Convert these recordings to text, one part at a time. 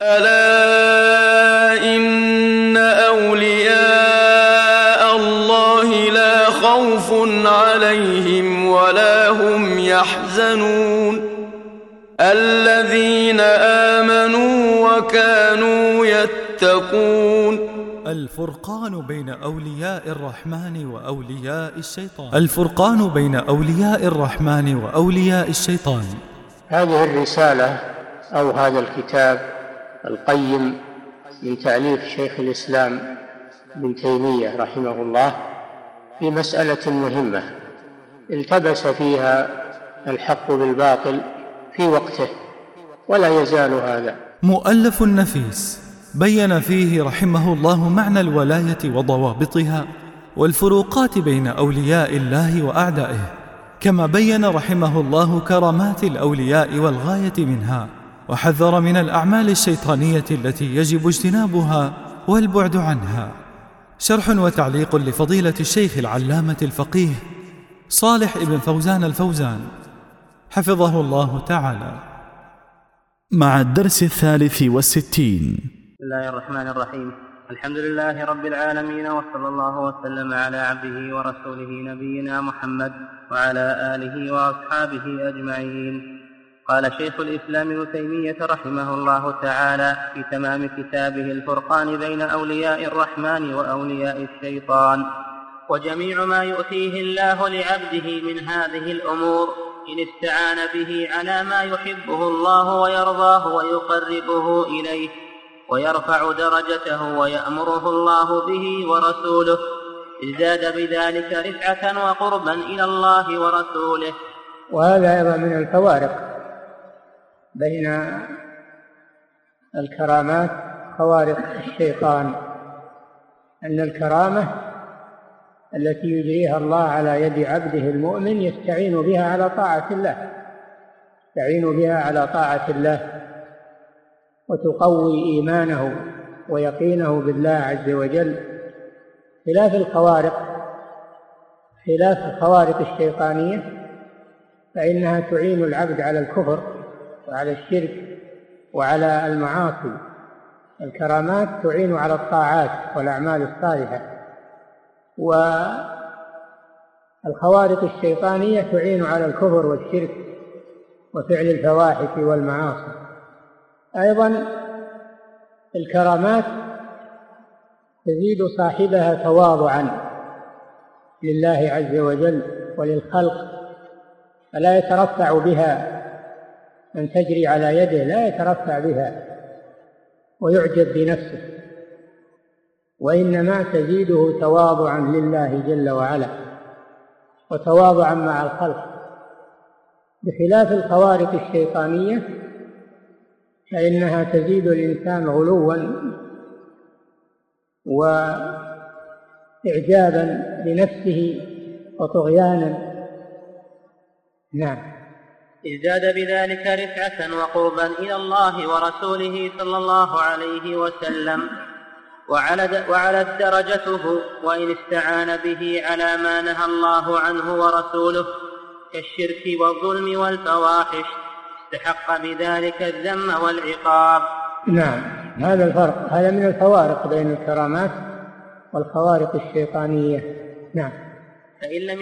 ألا إن أولياء الله لا خوف عليهم ولا هم يحزنون الذين آمنوا وكانوا يتقون. الفرقان بين أولياء الرحمن وأولياء الشيطان. الفرقان بين أولياء الرحمن وأولياء الشيطان. هذه الرسالة أو هذا الكتاب القيم من تأليف شيخ الإسلام ابن تيمية رحمه الله في مسألة مهمة التبس فيها الحق بالباطل في وقته ولا يزال هذا. مؤلف نفيس بين فيه رحمه الله معنى الولاية وضوابطها والفروقات بين أولياء الله وأعدائه، كما بين رحمه الله كرامات الأولياء والغاية منها، وحذر من الأعمال الشيطانية التي يجب اجتنابها والبعد عنها. شرح وتعليق لفضيلة الشيخ العلامة الفقيه صالح ابن فوزان الفوزان حفظه الله تعالى، مع الدرس 63. بسم الله الرحمن الرحيم. الحمد لله رب العالمين، وصلى الله وسلم على عبده ورسوله نبينا محمد وعلى آله وأصحابه أجمعين. قال شيخ الإسلام ابن تيمية رحمه الله تعالى في تمام كتابه الفرقان بين أولياء الرحمن وأولياء الشيطان: وجميع ما يؤتيه الله لعبده من هذه الأمور إن استعان به على ما يحبه الله ويرضاه ويقربه إليه ويرفع درجته ويأمره الله به ورسوله ازداد بذلك رفعة وقربا إلى الله ورسوله. وهذا أيضا من الفوارق بين الكرامات خوارق الشيطان، أن الكرامة التي يجريها الله على يد عبده المؤمن يستعين بها على طاعة الله، يستعين بها على طاعة الله وتقوي إيمانه ويقينه بالله عز وجل، خلاف الخوارق الشيطانية فإنها تعين العبد على الكفر وعلى الشرك وعلى المعاصي. الكرامات تعين على الطاعات والأعمال الصالحة، والخوارق الشيطانية تعين على الكفر والشرك وفعل الفواحش والمعاصي. أيضا الكرامات تزيد صاحبها تواضعا لله عز وجل وللخلق، فلا يترفع بها من تجري على يده، لا يترفع بها ويعجب بنفسه، وإنما تزيده تواضعا لله جل وعلا وتواضعا مع الخلق، بخلاف الخوارق الشيطانية فإنها تزيد الإنسان غلوا وإعجابا بنفسه وطغيانا. نعم. ازداد بذلك رفعة وقربا إلى الله ورسوله صلى الله عليه وسلم وعلت درجته، وإن استعان به على ما نهى الله عنه ورسوله كالشرك والظلم والفواحش استحق بذلك الذم والعقاب. نعم، هذا الفرق، هذا من الفوارق بين الكرامات والخوارق الشيطانية. نعم. فإن لم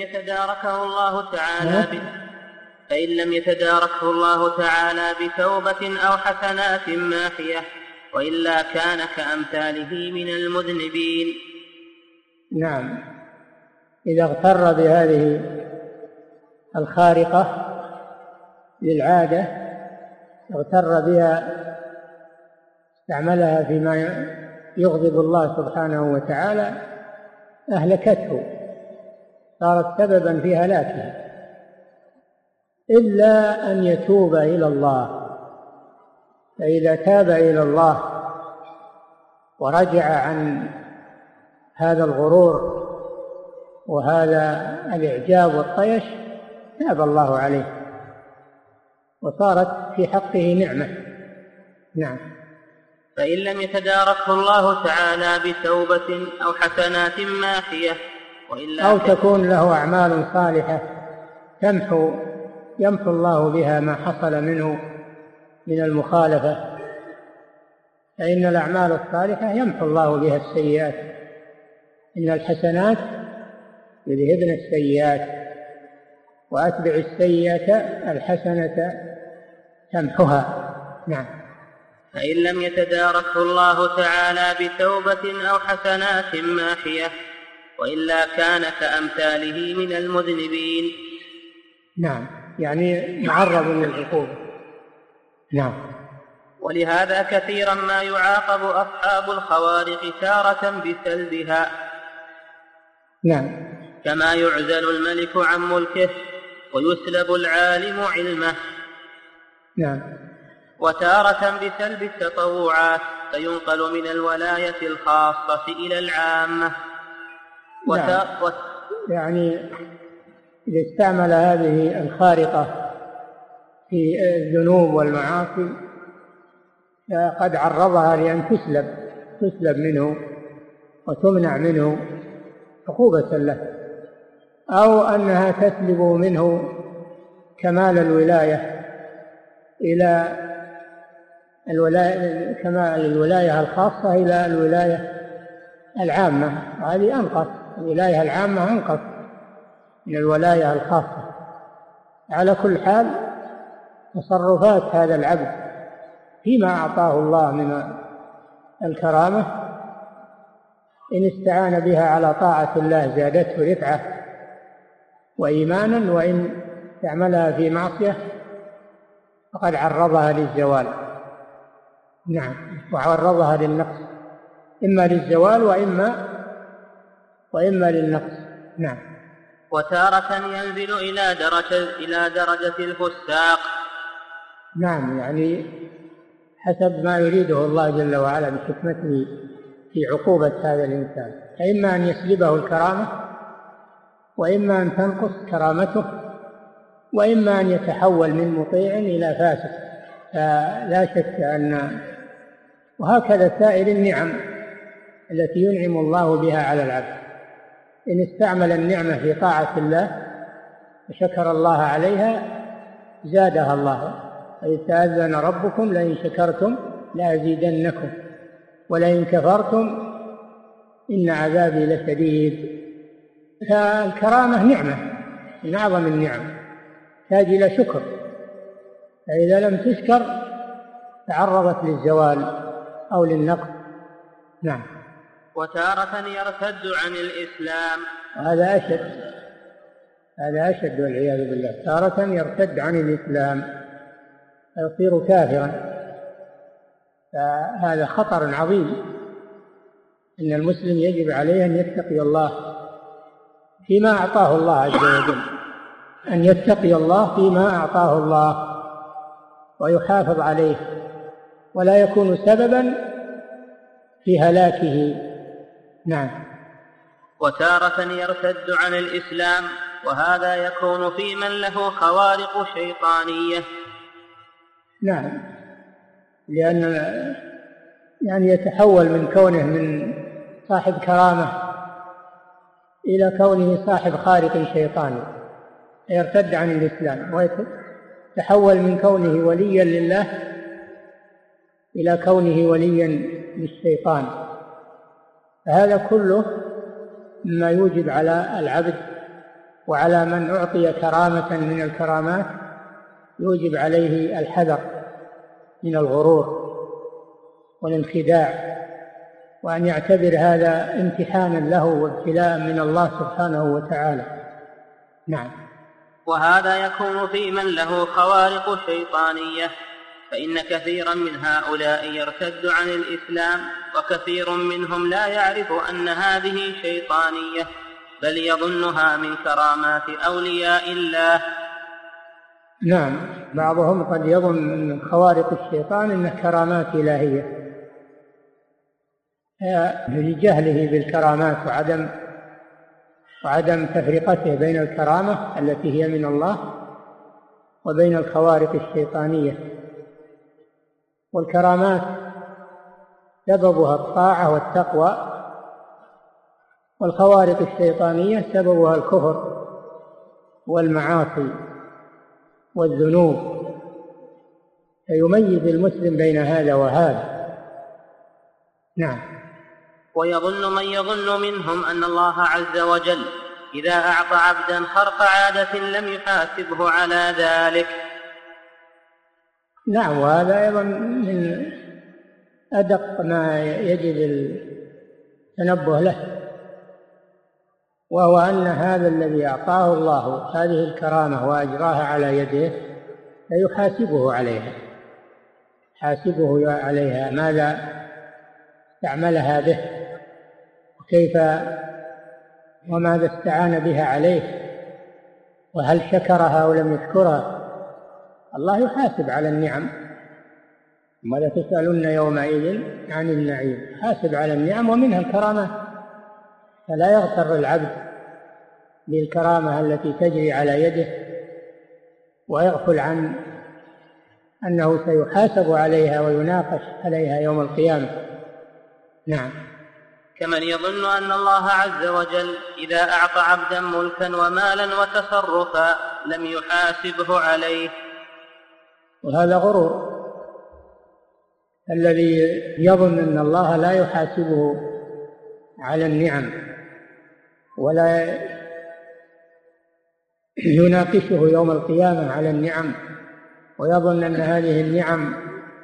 يتداركه الله تعالى بتوبة أو حسنات ماحية، وإلا كان كأمثاله من المذنبين. نعم، إذا اغتر بهذه الخارقة للعادة، اغتر بها، استعملها فيما يغضب الله سبحانه وتعالى، أهلكته، صارت سببا في هلاكه، إلا أن يتوب إلى الله. فإذا تاب إلى الله ورجع عن هذا الغرور وهذا الإعجاب والطيش تاب الله عليه وصارت في حقه نعمة. نعم. فإن لم يتداركه الله تعالى بتوبة أو حسنات ماحية، أو تكون له أعمال صالحة يمحو الله بها ما حصل منه من المخالفة فإن الأعمال الصالحة يمحو الله بها السيئات، إن الحسنات يذهبن السيئات، وأتبع السيئة الحسنة تمحها. نعم. فإن لم يتداركه الله تعالى بتوبة أو حسنات ماحية، وإلا كان كأمثاله من المذنبين. نعم، يعني معرض للعقوبة. نعم. ولهذا كثيرا ما يعاقب أصحاب الخوارق تارة بسلبها. نعم. كما يعزل الملك عن ملكه ويسلب العالم علمه. نعم. وتارة بسلب التطوعات فينقل من الولاية الخاصة إلى العامة. نعم. يعني إذا استعمل هذه الخارقة في الذنوب والمعاصي فقد عرضها لأن تسلب منه وتمنع منه عقوبة له، أو أنها تسلب منه كمال الولاية إلى كمال الولاية الخاصة إلى الولاية العامة، وهذه أنقص. الولاية العامة أنقص من الولاية الخاصة. على كل حال تصرفات هذا العبد فيما أعطاه الله من الكرامة إن استعان بها على طاعة الله زادته رفعة وإيمانا، وإن استعملها في معصية فقد عرضها للزوال. نعم، وعرضها للنقص، إما للزوال وإما للنقص. نعم. وتارة ينزل إلى درجة الفساق. نعم، يعني حسب ما يريده الله جل وعلا بحكمته في عقوبة هذا الإنسان، فإما أن يسلبه الكرامة، وإما أن تنقص كرامته، وإما أن يتحول من مطيع إلى فاسق. فلا شك وهكذا سائر النعم التي ينعم الله بها على العبد، إن استعمل النعمة في طاعة الله وشكر الله عليها زادها الله، إذ تأذن ربكم لئن شكرتم لأزيدنكم ولئن كفرتم إن عذابي لشديد. فالكرامة نعمة من أعظم النعم تحتاج إلى شكر، فإذا لم تشكر تعرضت للزوال أو للنقص. نعم. وتارة يرتد عن الإسلام. هذا أشد والعياذ بالله. تارة يرتد عن الإسلام فيصير كافرا، فهذا خطر عظيم. إن المسلم يجب عليه أن يتقي الله فيما أعطاه الله عز وجل، أن يتقي الله فيما أعطاه الله ويحافظ عليه، ولا يكون سببا في هلاكه. نعم. وتارة يرتد عن الإسلام، وهذا يكون في من له خوارق شيطانية. نعم، لأن يعني يتحول من كونه من صاحب كرامة إلى كونه صاحب خارق شيطاني، يرتد عن الإسلام ويتحول من كونه وليا لله إلى كونه وليا للشيطان. فهذا كله مما يوجب على العبد وعلى من أعطي كرامة من الكرامات يوجب عليه الحذر من الغرور والانخداع، وأن يعتبر هذا امتحانا له وابتلاء من الله سبحانه وتعالى. نعم. وهذا يكون في من له خوارق شيطانية، فإن كثيرا من هؤلاء يرتد عن الإسلام، وكثير منهم لا يعرف أن هذه شيطانية، بل يظنها من كرامات أولياء الله. نعم، بعضهم قد يظن من خوارق الشيطان أنها كرامات إلهية لجهله بالكرامات وعدم تفرقته بين الكرامة التي هي من الله وبين الخوارق الشيطانية. والكرامات سببها الطاعة والتقوى، والخوارق الشيطانية سببها الكفر والمعاصي والذنوب. فيميز المسلم بين هذا وهذا، نعم. ويظن من يظن منهم أن الله عز وجل إذا أعطى عبدا خرق عادة لم يحاسبه على ذلك. نعم، وهذا أيضا من أدق ما يجب التنبه له، وهو أن هذا الذي أعطاه الله هذه الكرامة وأجراها على يده سيحاسبه عليها، حاسبه عليها ماذا استعملها به، وكيف وماذا استعان بها عليه، وهل شكرها أو لم يشكرها. الله يحاسب على النعم، ولا تسألن يومئذ عن النعيم، حاسب على النعم ومنها الكرامة، فلا يغتر العبد بالكرامة التي تجري على يده ويغفل عن أنه سيحاسب عليها ويناقش عليها يوم القيامة. نعم. كمن يظن أن الله عز وجل إذا أعطى عبدا ملكا ومالا وتصرفا لم يحاسبه عليه. وهذا غرور، الذي يظن أن الله لا يحاسبه على النعم ولا يناقشه يوم القيامة على النعم، ويظن أن هذه النعم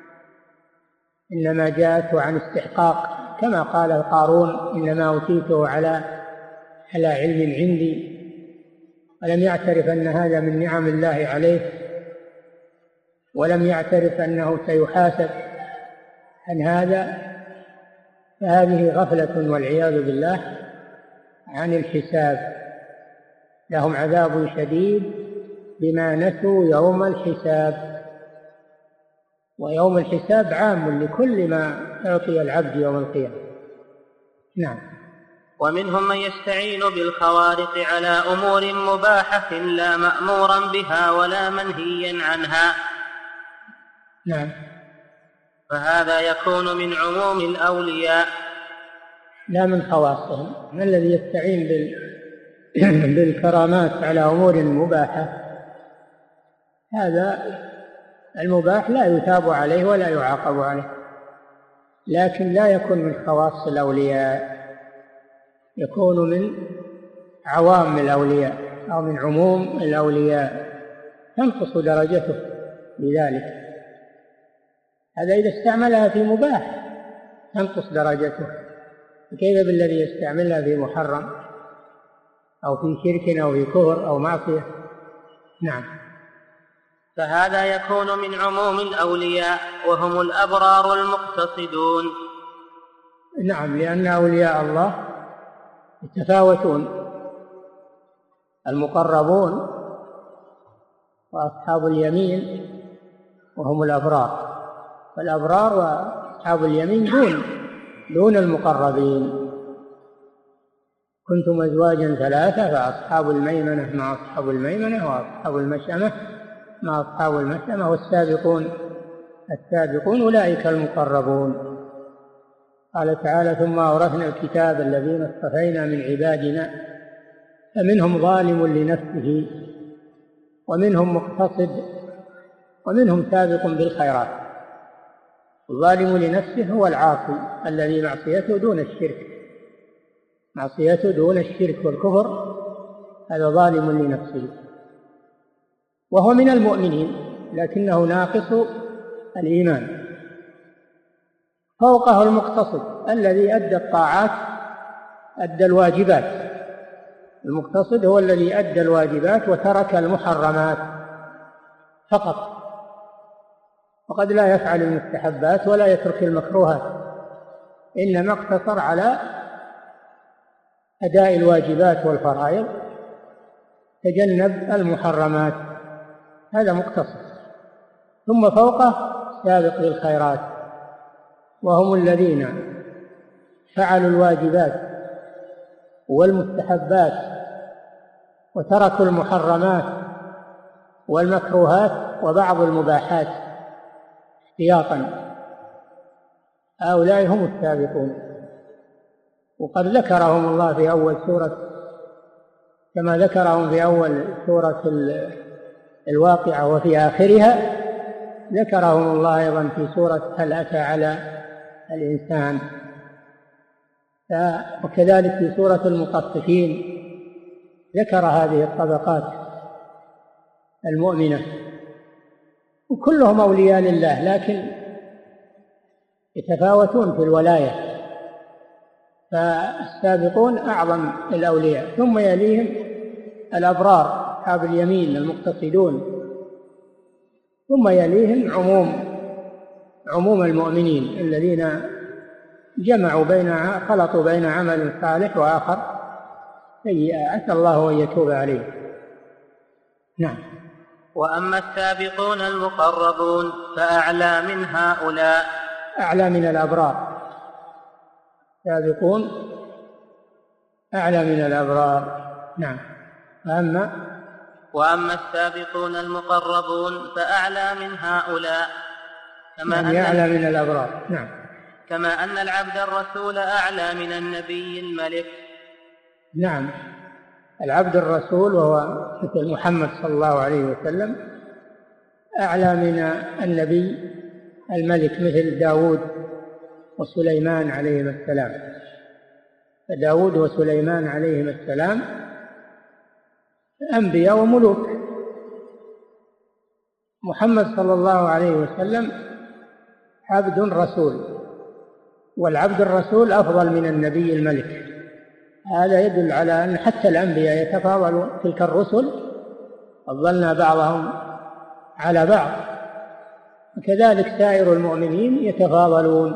إنما جاءته عن استحقاق، كما قال قارون إنما أوتيته على علم عندي، ولم يعترف أن هذا من نعم الله عليه، ولم يعترف أنه سيحاسب عن هذا، فهذه غفلة والعياذ بالله عن الحساب. لهم عذاب شديد بما نسوا يوم الحساب، ويوم الحساب عام لكل ما أعطي العبد يوم القيامة. نعم. ومنهم من يستعين بالخوارق على أمور مباحة لا مأمورا بها ولا منهيا عنها. نعم. فهذا يكون من عموم الأولياء لا من خواصهم. من الذي يستعين بالكرامات على أمور مباحة؟ هذا المباح لا يثاب عليه ولا يعاقب عليه، لكن لا يكون من خواص الأولياء، يكون من عوام الأولياء أو من عموم الأولياء، تنقص درجته بذلك. هذا إذا استعملها في مباح تنقص درجته، كيف بالذي يستعملها في محرم أو في شرك أو في كفر أو معصية؟ نعم. فهذا يكون من عموم الأولياء وهم الأبرار المقتصدون. نعم، لأن أولياء الله يتفاوتون، المقربون وأصحاب اليمين وهم الأبرار، فالأبرار وأصحاب اليمين دون المقربين. كنتم أزواجا ثلاثة فأصحاب الميمنة مع أصحاب الميمنة وأصحاب المشأمة مع أصحاب المشأمة والسابقون السابقون أولئك المقربون. قال تعالى ثم أورثنا الكتاب الذين اصطفينا من عبادنا فمنهم ظالم لنفسه ومنهم مقتصد ومنهم سابق بالخيرات. الظالم لنفسه هو العاصي الذي معصيته دون الشرك، معصيته دون الشرك والكفر، هذا ظالم لنفسه، وهو من المؤمنين لكنه ناقص الإيمان. فوقه المقتصد الذي أدى الطاعات، أدى الواجبات. المقتصد هو الذي أدى الواجبات وترك المحرمات فقط، وقد لا يفعل المستحبات ولا يترك المكروهات، إنما اقتصر على أداء الواجبات والفرائض، تجنب المحرمات، هذا مقتصد. ثم فوقه سابق بالخيرات، وهم الذين فعلوا الواجبات والمستحبات وتركوا المحرمات والمكروهات وبعض المباحات احتياطا، هؤلاء هم السابقون. وقد ذكرهم الله في أول سورة، كما ذكرهم في أول سورة الواقعة وفي آخرها، ذكرهم الله أيضا في سورة هل أتى على الإنسان. وكذلك في سورة المطففين ذكر هذه الطبقات المؤمنة، وكلهم أولياء لله لكن يتفاوتون في الولاية، فالسابقون أعظم الأولياء، ثم يليهم الأبرار أصحاب اليمين المقتصدون، ثم يليهم عموم المؤمنين الذين خلطوا بين عمل صالح وآخر سيء، عسى الله أن يتوب عليه. نعم. وأما السابقون المقربون فأعلى من هؤلاء، أعلى من الأبرار، السابقون أعلى من الأبرار. نعم. وأما السابقون المقربون فأعلى من هؤلاء، يعني أعلى من الأبرار. نعم. كما أن العبد الرسول أعلى من النبي الملك. نعم، العبد الرسول وهو مثل محمد صلى الله عليه وسلم أعلى من النبي الملك مثل داود وسليمان عليهم السلام. فداود وسليمان عليهم السلام أنبياء وملوك، محمد صلى الله عليه وسلم عبد رسول، والعبد الرسول أفضل من النبي الملك. هذا يدل على أن حتى الأنبياء يتفاضل، تلك الرسل فضلنا بعضهم على بعض، وكذلك سائر المؤمنين يتفاضلون،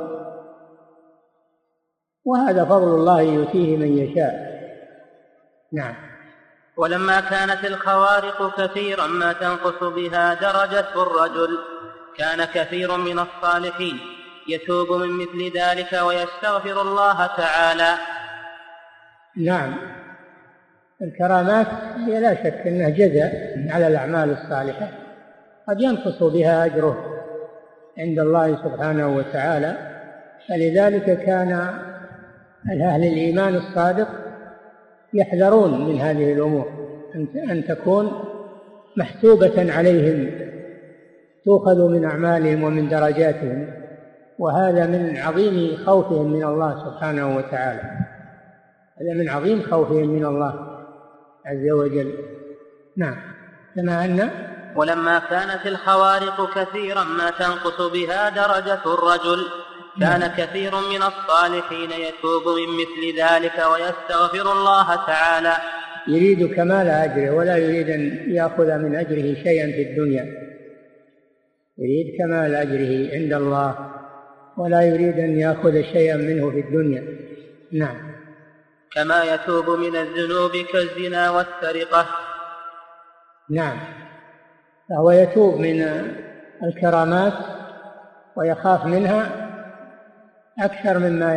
وهذا فضل الله يؤتيه من يشاء. نعم. ولما كانت الخوارق كثيرا ما تنقص بها درجة الرجل، كان كثير من الصالحين يتوب من مثل ذلك ويستغفر الله تعالى. نعم، الكرامات هي لا شك أنها جزاء على الأعمال الصالحة، قد ينقص بها أجره عند الله سبحانه وتعالى، فلذلك كان أهل الإيمان الصادق يحذرون من هذه الأمور، أن تكون محسوبة عليهم، تؤخذ من أعمالهم ومن درجاتهم، وهذا من عظيم خوفهم من الله سبحانه وتعالى، هذا من عظيم خوفهم من الله عز وجل. نعم. كما أن ولما كانت الخوارق كثيرا ما تنقص بها درجة الرجل، كان كثير من الصالحين يتوب من مثل ذلك ويستغفر الله تعالى. يريد كمال أجره ولا يريد أن يأخذ من أجره شيئا في الدنيا، يريد كمال أجره عند الله ولا يريد أن يأخذ شيئا منه في الدنيا. نعم. كما يتوب من الذنوب كالزنا والسرقة. نعم، فهو يتوب من الكرامات ويخاف منها أكثر مما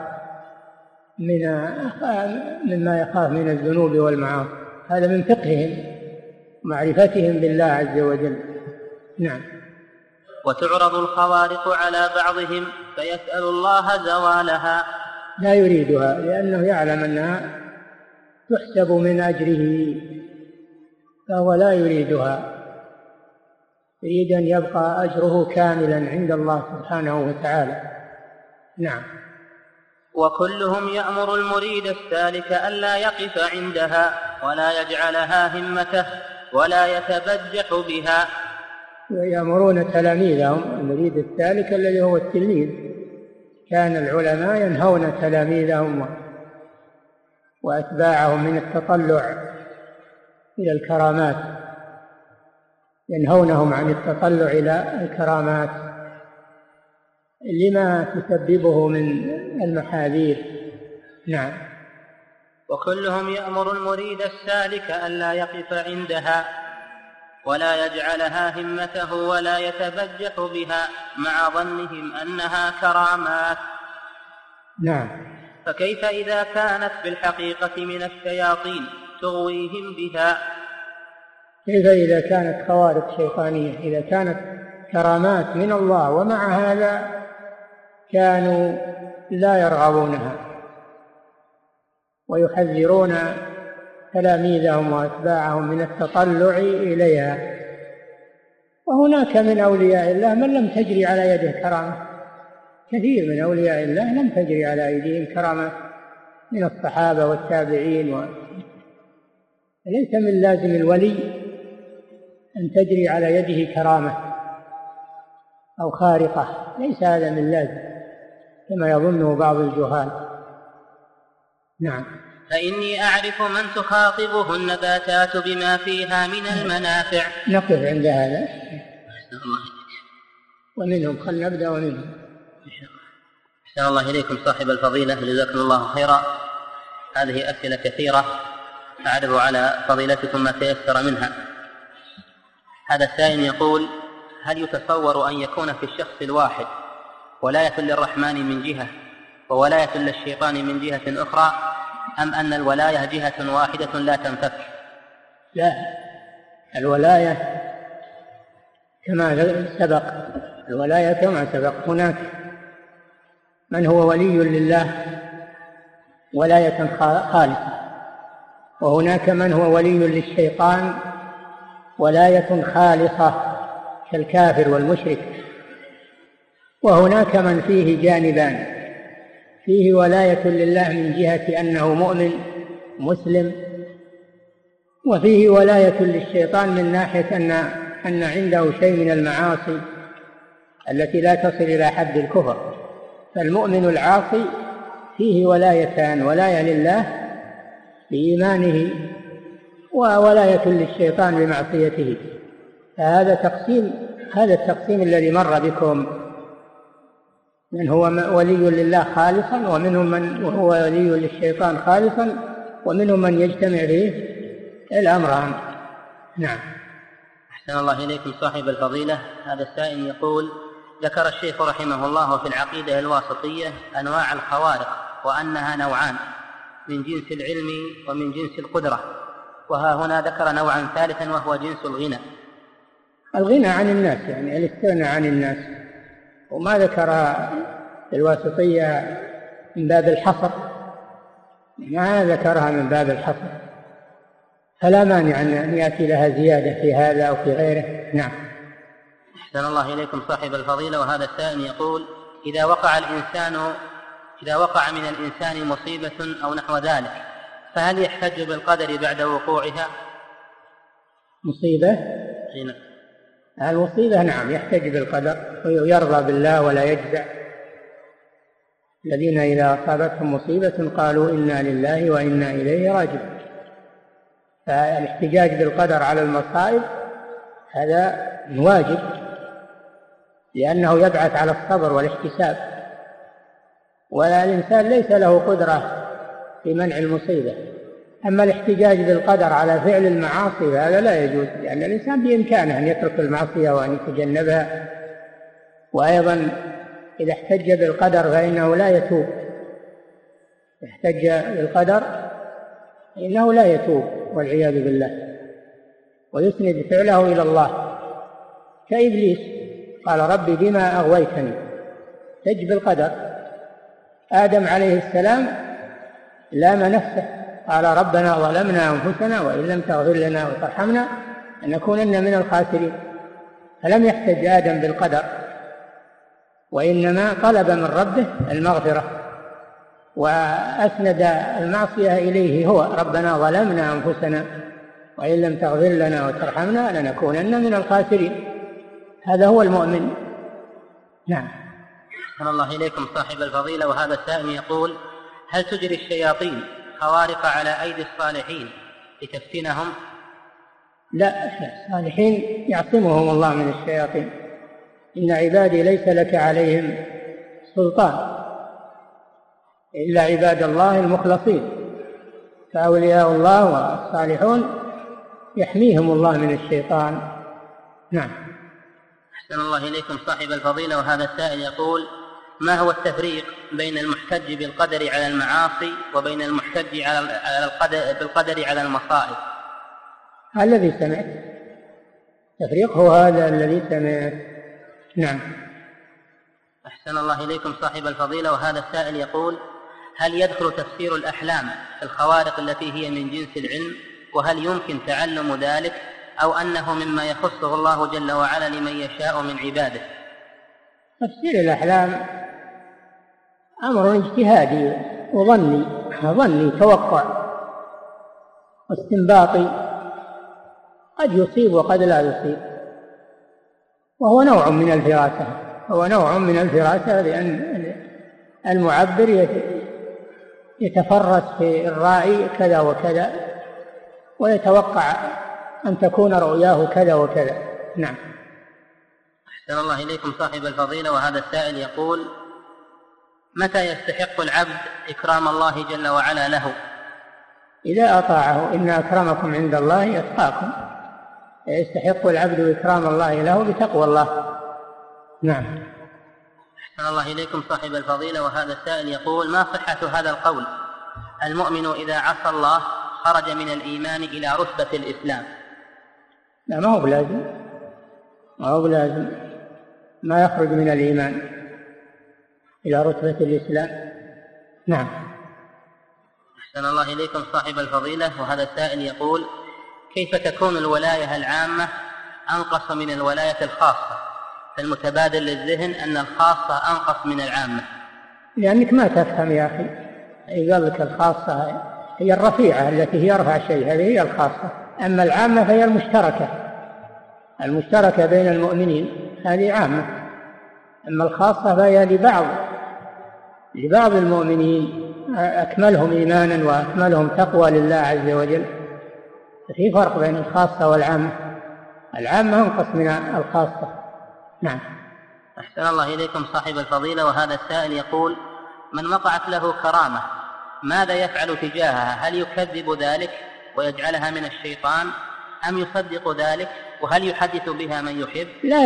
يخاف من الذنوب والمعاصي، هذا من فقههم ومعرفتهم بالله عز وجل. نعم. وتعرض الخوارق على بعضهم فيسأل الله زوالها، لا يريدها لأنه يعلم أنها تحسب من أجره، فهو لا يريدها، يريد أن يبقى أجره كاملا عند الله سبحانه وتعالى. نعم. وكلهم يأمر المريد السالك ألا يقف عندها ولا يجعلها همته ولا يتبجح بها. يأمرون تلاميذهم، المريد السالك الذي هو التلميذ، كان العلماء ينهون تلاميذهم وأتباعهم من التطلع إلى الكرامات، ينهونهم عن التطلع إلى الكرامات لما تسببه من المحاذير. نعم. وكلهم يأمر المريد السالك ألا يقف عندها ولا يجعلها همته ولا يتبجح بها مع ظنهم أنها كرامات. نعم. فكيف إذا كانت بالحقيقة من الشياطين تغويهم بها؟ كيف إذا كانت خوارق شيطانية؟ إذا كانت كرامات من الله ومع هذا كانوا لا يرغبونها ويحذرون تلاميذهم وأتباعهم من التطلع إليها. وهناك من أولياء الله من لم تجري على يده كرامة، كثير من أولياء الله لم تجري على أيديهم كرامات، من الصحابة والتابعين. ليس من لازم الولي أن تجري على يده كرامة أو خارقة، ليس هذا من لازم كما يظنه بعض الجهال. نعم. فإني أعرف من تخاطبه النباتات بما فيها من المنافع. نقف عند هذا ومنهم، خل نبدأ ومنهم. أحسن الله إليكم صاحب الفضيلة، جزاكم الله خيرا. هذه أسئلة كثيرة أعرض على فضيلتكم ما تيسر منها. هذا السائل يقول: هل يتصور أن يكون في الشخص الواحد ولاية للرحمن من جهة وولاية للشيطان من جهة أخرى، أم أن الولاية جهة واحدة لا تنفك؟ لا، الولاية كما سبق، الولاية كما سبق. هناك من هو ولي لله ولاية خالصة، وهناك من هو ولي للشيطان ولاية خالصة كالكافر والمشرك، وهناك من فيه جانبان: فيه ولاية لله من جهة أنه مؤمن مسلم، وفيه ولاية للشيطان من ناحية أن عنده شيء من المعاصي التي لا تصل إلى حد الكفر. فالمؤمن العاصي فيه ولايتان: ولاية لله بإيمانه وولاية للشيطان بمعصيته. فهذا التقسيم الذي مر بكم: من هو ولي لله خالصا، ومنهم من هو ولي للشيطان خالصا، ومنهم من يجتمع فيه الأمران. نعم. أحسن الله إليكم صاحب الفضيلة. هذا السائل يقول: ذكر الشيخ رحمه الله في العقيدة الواسطية أنواع الخوارق، وأنها نوعان: من جنس العلم ومن جنس القدرة، وها هنا ذكر نوعا ثالثا وهو جنس الغنى عن الناس، يعني الاستغناء عن الناس. وما ذكر الواسطية من باب الحصر، ما ذكرها من باب الحصر، فلا مانع أن يأتي لها زيادة في هذا أو في غيره. نعم. أحسن الله إليكم صاحب الفضيلة. وهذا السائل يقول: إذا وقع من الإنسان مصيبة أو نحو ذلك، فهل يحتج بالقدر بعد وقوعها؟ مصيبة؟ المصيبة نعم يحتج بالقدر ويرضى بالله ولا يجزع. الذين إذا أصابتهم مصيبة قالوا إنا لله وإنا إليه راجعون. فالاحتجاج بالقدر على المصائب هذا واجب، لأنه يبعث على الصبر والاحتساب، والإنسان ليس له قدرة في منع المصيبة. أما الاحتجاج بالقدر على فعل المعاصي هذا لا يجوز، لأن الإنسان بإمكانه أن يترك المعصية وأن يتجنبها. وأيضا إذا احتج بالقدر فإنه لا يتوب، احتج بالقدر إنه لا يتوب والعياذ بالله، ويسند فعله إلى الله، كإبليس قال: ربي بما أغويتني. احتج بالقدر. آدم عليه السلام لام نفسه، قال: ربنا ظلمنا أنفسنا وإن لم تغفر لنا وترحمنا لنكونن من الخاسرين. فلم يحتج آدم بالقدر، وإنما طلب من ربه المغفرة وأسند المعصية إليه هو: ربنا ظلمنا أنفسنا وإن لم تغفر لنا وترحمنا لنكونن من الخاسرين. هذا هو المؤمن. نعم. أحسن الله إليكم صاحب الفضيلة. وهذا السائل يقول: هل تجري الشياطين خوارق على أيدي الصالحين لتفتنهم؟ لا، الصالحين يعصمهم الله من الشياطين. إن عبادي ليس لك عليهم سلطان إلا عباد الله المخلصين، فأولياء الله والصالحون يحميهم الله من الشيطان. نعم. أحسن الله إليكم صاحب الفضيلة. وهذا السائل يقول: ما هو التفريق بين المحتج بالقدر على المعاصي وبين المحتج بالقدر على المصائب؟ الذي سمعت تفريق هو هذا الذي سمعت. نعم. أحسن الله إليكم صاحب الفضيلة. وهذا السائل يقول: هل يدخل تفسير الأحلام في الخوارق التي هي من جنس العلم؟ وهل يمكن تعلم ذلك، أو أنه مما يخصه الله جل وعلا لمن يشاء من عباده؟ تفسير الأحلام أمر اجتهادي وظني، ظني توقع واستنباطي، قد يصيب وقد لا يصيب، وهو نوع من الفراسة، هو نوع من الفراسة، لأن المعبر يتفرس في الرأي كذا وكذا ويتوقع أن تكون رؤياه كذا وكذا. نعم. أحسن الله إليكم صاحب الفضيلة، وهذا السائل يقول: متى يستحق العبد إكرام الله جل وعلا له؟ إذا أطاعه، إن أكرمكم عند الله أتقاكم. يستحق العبد إكرام الله له بتقوى الله. نعم. أحسن الله إليكم صاحب الفضيلة، وهذا السائل يقول: ما صحة هذا القول: المؤمن إذا عصى الله خرج من الإيمان إلى رتبة الإسلام؟ لا، ما هو بلازم، ما يخرج من الإيمان إلى رتبة الإسلام. نعم. أحسن الله إليكم صاحب الفضيلة، وهذا السائل يقول: كيف تكون الولاية العامة أنقص من الولاية الخاصة؟ فالمتبادل للذهن أن الخاصة أنقص من العامة. لأنك ما تفهم يا أخي. قال لك الخاصة هي الرفيعة التي هي أرفع شيء، هذه هي الخاصة. أما العامة فهي المشتركة بين المؤمنين، هذه عامة. أما الخاصة فهي لبعض المؤمنين، أكملهم إيمانا وأكملهم تقوى لله عز وجل. في فرق بين الخاصة والعامة. العامة أنقص من الخاصة. نعم. أحسن الله إليكم صاحب الفضيلة، وهذا السائل يقول: من وقعت له كرامة ماذا يفعل تجاهها؟ هل يكذب ذلك ويجعلها من الشيطان، أم يصدق ذلك؟ وهل يحدث بها من يحب؟ لا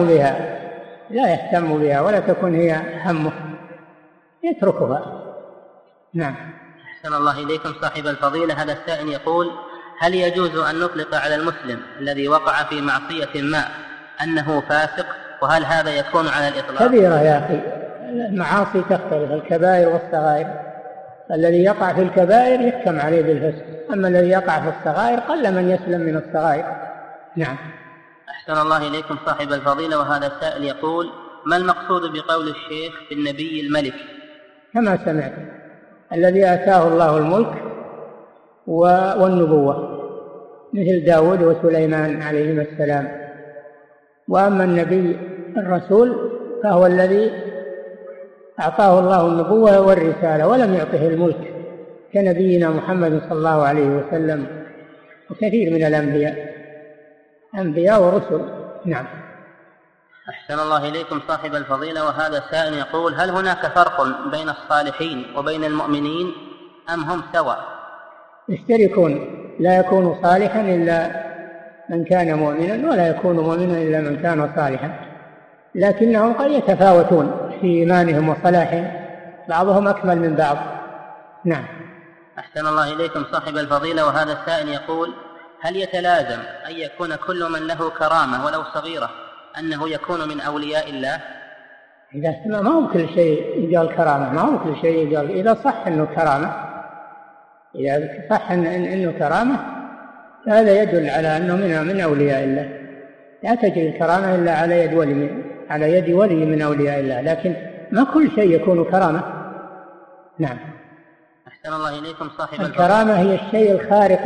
يهتم بها ولا تكون هي همه، يتركها. نعم. أحسن الله إليكم صاحب الفضيلة، هذا السائل يقول: هل يجوز أن نطلق على المسلم الذي وقع في معصية ما أنه فاسق؟ وهل هذا يكون على الإطلاق؟ كبيرة يا أخي، المعاصي تختلف، الكبائر والصغائر. الذي يقع في الكبائر يحكم عليه بالفسق، أما الذي يقع في الصغائر قل من يسلم من الصغائر. نعم. أحسن الله إليكم صاحب الفضيلة، وهذا السائل يقول: ما المقصود بقول الشيخ بالنبي الملك؟ كما سمعت، الذي آتاه الله الملك والنبوة، مثل داود وسليمان عليهما السلام. وأما النبي الرسول فهو الذي أعطاه الله النبوة والرسالة ولم يعطه الملك، كنبينا محمد صلى الله عليه وسلم وكثير من أنبياء ورسل. نعم. أحسن الله إليكم صاحب الفضيلة، وهذا السائل يقول: هل هناك فرق بين الصالحين وبين المؤمنين أم هم سواء؟ يشتركون، لا يكون صالحا إلا من كان مؤمنا، ولا يكون مؤمنا إلا من كان صالحا، لكنهم قد يتفاوتون في إيمانهم وصلاحهم، بعضهم أكمل من بعض. نعم. أحسن الله إليكم صاحب الفضيلة، وهذا السائل يقول: هل يتلازم أن يكون كل من له كرامة ولو صغيرة أنه يكون من أولياء الله؟ إذا ما هو كل شيء يقال كرامة، ما هو كل شيء يقال. إذا صح أنه كرامة، إذا صح أنه كرامة، هذا يدل على أنه من أولياء الله. لا تجري الكرامة إلا على يد ولي من أولياء الله، لكن ما كل شيء يكون كرامة. نعم. أحسن الله إليكم صاحب الكرامة هي الشيء الخارق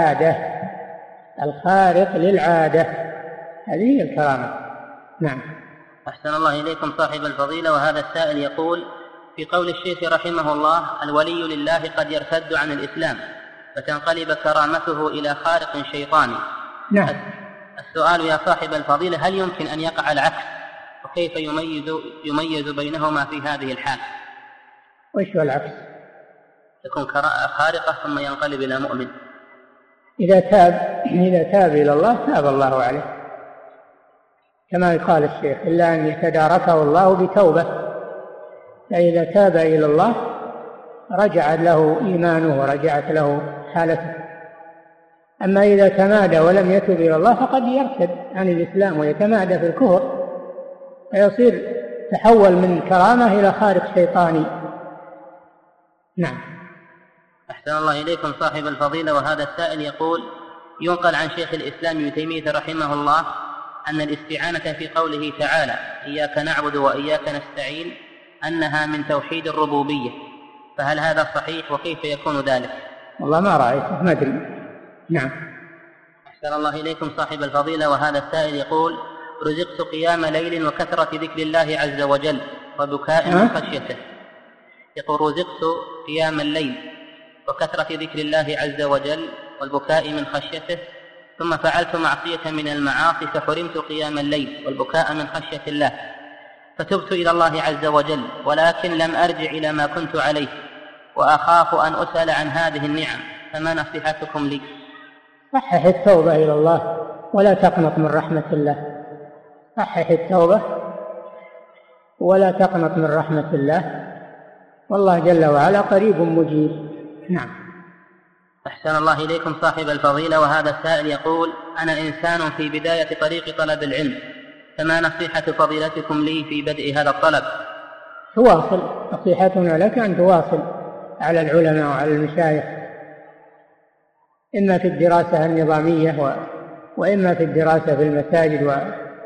للعادة، هذه هي الكرامة. نعم. أحسن الله إليكم صاحب الفضيلة، وهذا السائل يقول: في قول الشيخ رحمه الله: الولي لله قد يرتد عن الإسلام فتنقلب كرامته إلى خارق شيطاني. نعم. السؤال يا صاحب الفضيلة: هل يمكن أن يقع العكس؟ وكيف يميز بينهما في هذه الحال؟ وش هو العكس؟ تكون خارقة ثم ينقلب إلى مؤمن. إذا تاب إلى الله تاب الله عليه، كما قال الشيخ: إلا أن يتداركه الله بتوبة. فإذا تاب إلى الله رجع له إيمانه ورجعت له حالته. أما إذا تمادى ولم يتب إلى الله فقد يرتد عن الإسلام ويتمادى في الكفر، فيصير تحول من كرامة إلى خارق شيطاني. نعم. أحسن الله إليكم صاحب الفضيلة، وهذا السائل يقول: ينقل عن شيخ الإسلام ابن تيمية رحمه الله أن الاستعانة في قوله تعالى: إياك نعبد وإياك نستعين أنها من توحيد الربوبية، فهل هذا صحيح وكيف يكون ذلك؟ والله ما رأيته، ما أدري. نعم. أحسن الله إليكم صاحب الفضيلة، وهذا السائل يقول: رزقت قيام ليل وكثرة ذكر الله عز وجل وبكاء من خشيته. يقول: رزقت قيام الليل وكثرة ذكر الله عز وجل والبكاء من خشيته، ثم فعلت معصية من المعاصي فحرمت قيام الليل والبكاء من خشية الله، فتبت إلى الله عز وجل، ولكن لم أرجع إلى ما كنت عليه، وأخاف أن أسأل عن هذه النعم، فما نصيحتكم لي؟ صحح التوبة إلى الله ولا تقنط من رحمة الله. صحح التوبة ولا تقنط من رحمة الله، والله جل وعلا قريب مجيب. نعم. أحسن الله إليكم صاحب الفضيلة، وهذا السائل يقول: أنا إنسان في بداية طريق طلب العلم، فما نصيحة فضيلتكم لي في بدء هذا الطلب؟ تواصل. نصيحتنا لك أن تواصل على العلماء وعلى المشايخ، إما في الدراسة النظامية وإما في الدراسة في المساجد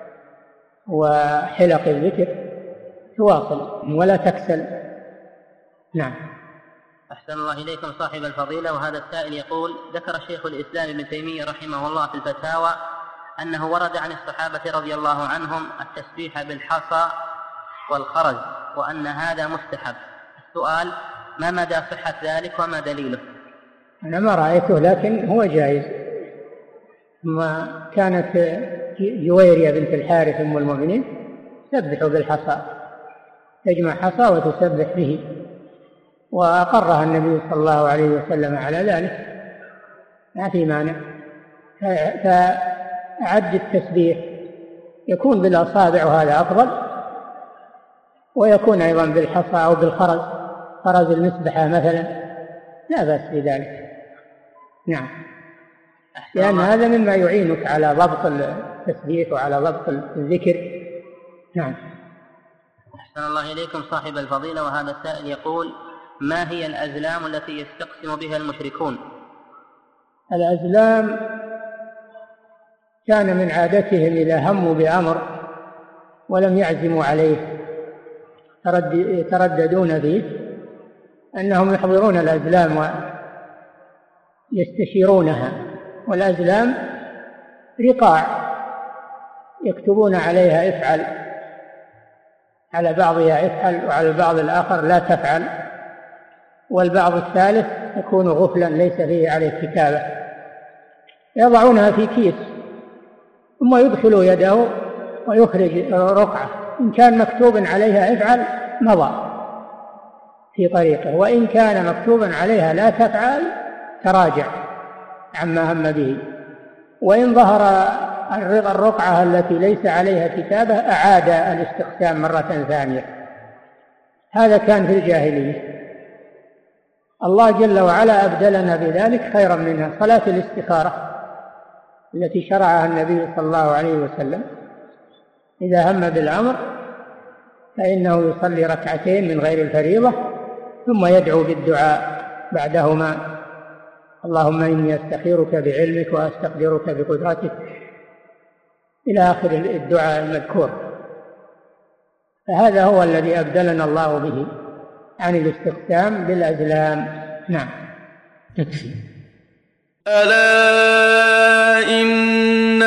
وحلق الذكر. تواصل ولا تكسل. نعم. أحسن الله إليكم صاحب الفضيلة، وهذا السائل يقول: ذكر شيخ الإسلام ابن تيمية رحمه الله في الفتاوى أنه ورد عن الصحابة رضي الله عنهم التسبيح بالحصى والخرز، وأن هذا مستحب. السؤال: ما مدى صحة ذلك وما دليله؟ أنا ما رأيته، لكن هو جائز. ما كانت جويرية بنت الحارث أم المؤمنين تسبح بالحصى، تجمع حصى وتسبح به، وأقرها النبي صلى الله عليه وسلم على ذلك، ما في مانع. فأعد التسبيح يكون بالأصابع وهذا أفضل، ويكون أيضا بالحصى أو بالخرز، خرز المسبحة مثلا، لا بأس بذلك. نعم. لأن هذا مما يعينك على ضبط التسبيح وعلى ضبط الذكر. نعم. أحسن الله إليكم صاحب الفضيلة، وهذا السائل يقول: ما هي الأزلام التي يستقسم بها المشركون؟ الأزلام كان من عادتهم إذا هموا بأمر ولم يعزموا عليه يترددون فيه، أنهم يحضرون الأزلام ويستشيرونها. والأزلام رقاع يكتبون عليها افعل، على بعضها افعل وعلى البعض الآخر لا تفعل، والبعض الثالث يكون غفلا ليس فيه عليه كتابة. يضعونها في كيس ثم يدخل يده ويخرج رقعة، إن كان مكتوب عليها افعل مضى في طريقه، وإن كان مكتوبا عليها لا تفعل تراجع عما هم به، وإن ظهر الرقعة التي ليس عليها كتابة أعاد الاستقسام مرة ثانية. هذا كان في الجاهلية. الله جل وعلا أبدلنا بذلك خيرا منها، صلاة الاستخارة التي شرعها النبي صلى الله عليه وسلم. إذا هم بالأمر فإنه يصلي ركعتين من غير الفريضة، ثم يدعو بالدعاء بعدهما: اللهم إني أستخيرك بعلمك وأستقدرك بقدرتك، إلى آخر الدعاء المذكور. فهذا هو الذي أبدلنا الله به عن الاستقسام بالأزلام. نعم. تكفي. ألا إن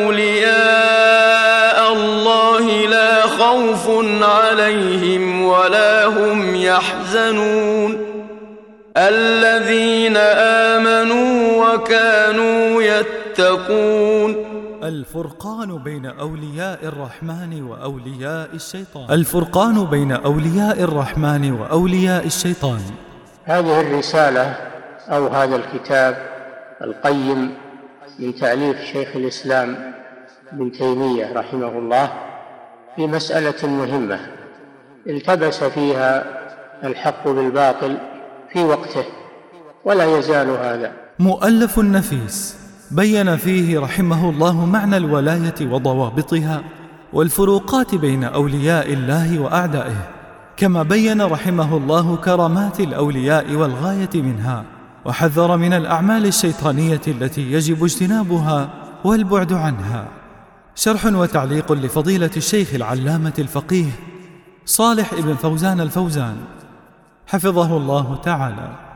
أولياء الله لا خوف عليهم ولا هم يحزنون الذين آمنوا وكانوا يتقون. الفرقان بين أولياء الرحمن وأولياء الشيطان. الفرقان بين أولياء الرحمن وأولياء الشيطان. هذه الرسالة أو هذا الكتاب القيم من تأليف شيخ الإسلام ابن تيمية رحمه الله في مسألة مهمة التبس فيها الحق بالباطل في وقته، ولا يزال هذا. مؤلف نفيس بين فيه رحمه الله معنى الولاية وضوابطها والفروقات بين أولياء الله وأعدائه، كما بين رحمه الله كرامات الأولياء والغاية منها، وحذر من الأعمال الشيطانية التي يجب اجتنابها والبعد عنها. شرح وتعليق لفضيلة الشيخ العلامة الفقيه صالح ابن فوزان الفوزان حفظه الله تعالى.